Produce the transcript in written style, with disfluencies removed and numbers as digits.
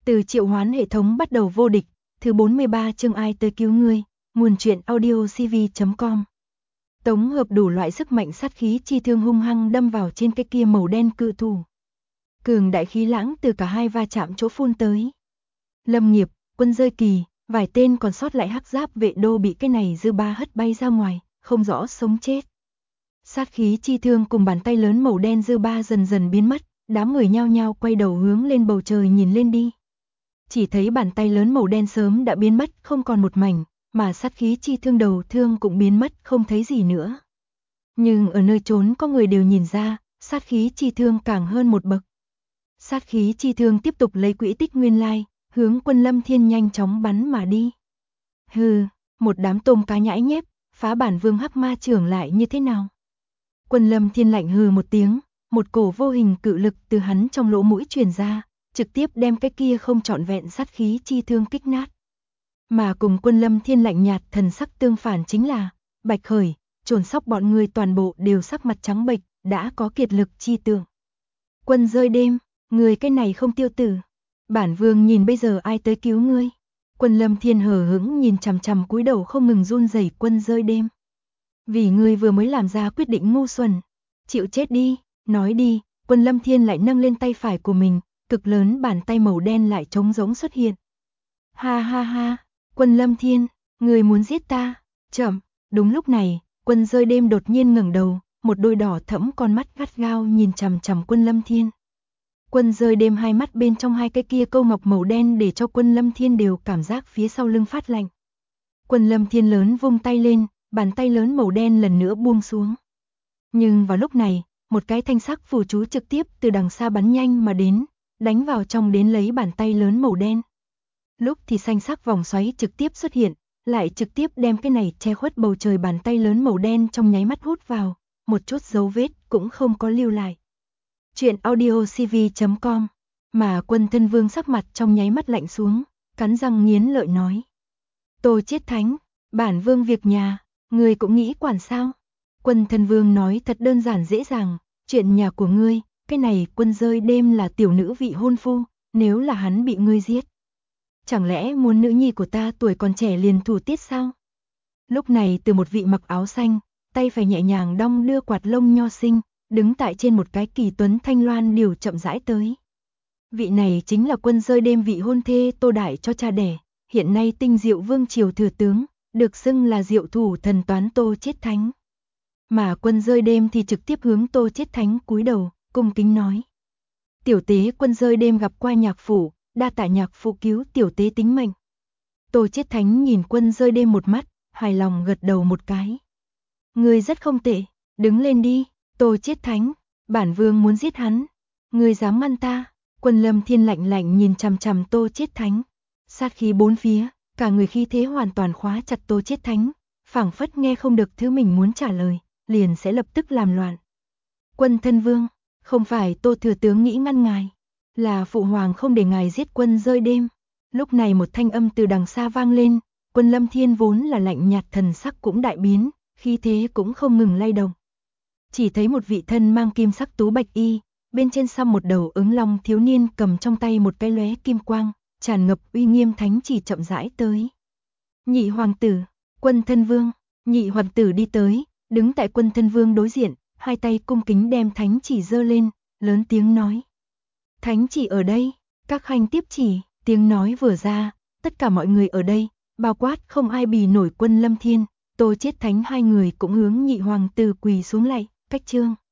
Từ triệu hoán hệ thống bắt đầu vô địch, thứ 43 chương ai tới cứu ngươi, nguồn truyện audiocv.com. Tổng hợp đủ loại sức mạnh sát khí chi thương hung hăng đâm vào trên cái kia màu đen cự thủ. Cường đại khí lãng từ cả hai va chạm chỗ phun tới. Lâm Nghiệp, Quân Dơi Kỳ, vài tên còn sót lại hắc giáp vệ đô bị cái này dư ba hất bay ra ngoài, không rõ sống chết. Sát khí chi thương cùng bàn tay lớn màu đen dư ba dần dần biến mất, đám người nhao nhao quay đầu hướng lên bầu trời nhìn lên đi. Chỉ thấy bàn tay lớn màu đen sớm đã biến mất không còn một mảnh, mà sát khí chi thương đầu thương cũng biến mất không thấy gì nữa. Nhưng ở nơi trốn có người đều nhìn ra, sát khí chi thương càng hơn một bậc. Sát khí chi thương tiếp tục lấy quỹ tích nguyên lai, hướng Quân Lâm Thiên nhanh chóng bắn mà đi. Hừ, một đám tôm cá nhãi nhép, phá bản vương hắc ma trưởng lại như thế nào? Quân Lâm Thiên lạnh hừ một tiếng, một cổ vô hình cự lực từ hắn trong lỗ mũi truyền ra, trực tiếp đem cái kia không trọn vẹn sát khí chi thương kích nát. Mà cùng Quân Lâm Thiên lạnh nhạt thần sắc tương phản chính là Bạch Khởi, Trồn Sóc bọn người toàn bộ đều sắc mặt trắng bệch, đã có kiệt lực chi tượng. Quân Dơi Đêm, người cái này không tiêu tử. Bản vương nhìn bây giờ ai tới cứu ngươi? Quân Lâm Thiên hờ hững nhìn chằm chằm cúi đầu không ngừng run rẩy Quân Dơi Đêm. Vì ngươi vừa mới làm ra quyết định ngu xuẩn, chịu chết đi, nói đi. Quân Lâm Thiên lại nâng lên tay phải của mình, cực lớn bàn tay màu đen lại trống rỗng xuất hiện. Ha ha ha, Quân Lâm Thiên, ngươi muốn giết ta? Chậm. Đúng lúc này, Quân Dơi Đêm đột nhiên ngẩng đầu, một đôi đỏ thẫm con mắt gắt gao nhìn chằm chằm Quân Lâm Thiên. Quân Dơi Đêm hai mắt bên trong hai cái kia câu ngọc màu đen để cho Quân Lâm Thiên đều cảm giác phía sau lưng phát lạnh. Quân Lâm Thiên lớn vung tay lên, bàn tay lớn màu đen lần nữa buông xuống. Nhưng vào lúc này, một cái thanh sắc phù chú trực tiếp từ đằng xa bắn nhanh mà đến, đánh vào trong đến lấy bàn tay lớn màu đen. Lúc thì xanh sắc vòng xoáy trực tiếp xuất hiện, lại trực tiếp đem cái này che khuất bầu trời bàn tay lớn màu đen trong nháy mắt hút vào, một chút dấu vết cũng không có lưu lại. Chuyện audiocv.com. Mà Quân Thân Vương sắc mặt trong nháy mắt lạnh xuống, cắn răng nghiến lợi nói: Tô Chiết Thánh, bản vương việc nhà, ngươi cũng nghĩ quản sao? Quân Thân Vương nói thật đơn giản dễ dàng, chuyện nhà của ngươi, cái này Quân Dơi Đêm là tiểu nữ vị hôn phu, nếu là hắn bị ngươi giết, chẳng lẽ muốn nữ nhi của ta tuổi còn trẻ liền thủ tiết sao? Lúc này từ một vị mặc áo xanh, tay phải nhẹ nhàng đong đưa quạt lông nho sinh, đứng tại trên một cái kỳ tuấn thanh loan điều chậm rãi tới. Vị này chính là Quân Dơi Đêm vị hôn thê Tô Đại cho cha đẻ, hiện nay Tinh Diệu Vương triều thừa tướng, được xưng là Diệu thủ thần toán Tô Chiết Thánh. Mà Quân Dơi Đêm thì trực tiếp hướng Tô Chiết Thánh cúi đầu, cung kính nói: Tiểu tế Quân Dơi Đêm gặp qua nhạc phủ, đa tạ nhạc phụ cứu tiểu tế tính mệnh. Tô Chiết Thánh nhìn Quân Dơi Đêm một mắt, hài lòng gật đầu một cái. Ngươi rất không tệ, đứng lên đi. Tô Chiết Thánh, bản vương muốn giết hắn. Ngươi dám ngăn ta? Quân Lâm Thiên lạnh lạnh nhìn chằm chằm Tô Chiết Thánh, sát khí bốn phía, cả người khí thế hoàn toàn khóa chặt Tô Chiết Thánh, phảng phất nghe không được thứ mình muốn trả lời, liền sẽ lập tức làm loạn. Quân Thân Vương, không phải Tô thừa tướng nghĩ ngăn ngài, là phụ hoàng không để ngài giết Quân Dơi Đêm. Lúc này một thanh âm từ đằng xa vang lên, Quân Lâm Thiên vốn là lạnh nhạt thần sắc cũng đại biến, khí thế cũng không ngừng lay động. Chỉ thấy một vị thân mang kim sắc tú bạch y, bên trên xăm một đầu ứng long thiếu niên cầm trong tay một cái lóe kim quang, tràn ngập uy nghiêm thánh chỉ chậm rãi tới. Nhị hoàng tử, Quân Thân Vương, nhị hoàng tử đi tới, đứng tại Quân Thân Vương đối diện, hai tay cung kính đem thánh chỉ giơ lên, lớn tiếng nói: Thánh chỉ ở đây, các khanh tiếp chỉ. Tiếng nói vừa ra, tất cả mọi người ở đây, bao quát không ai bì nổi Quân Lâm Thiên, Tô Chiết Thánh hai người cũng hướng nhị hoàng tử quỳ xuống lạy, cách trương.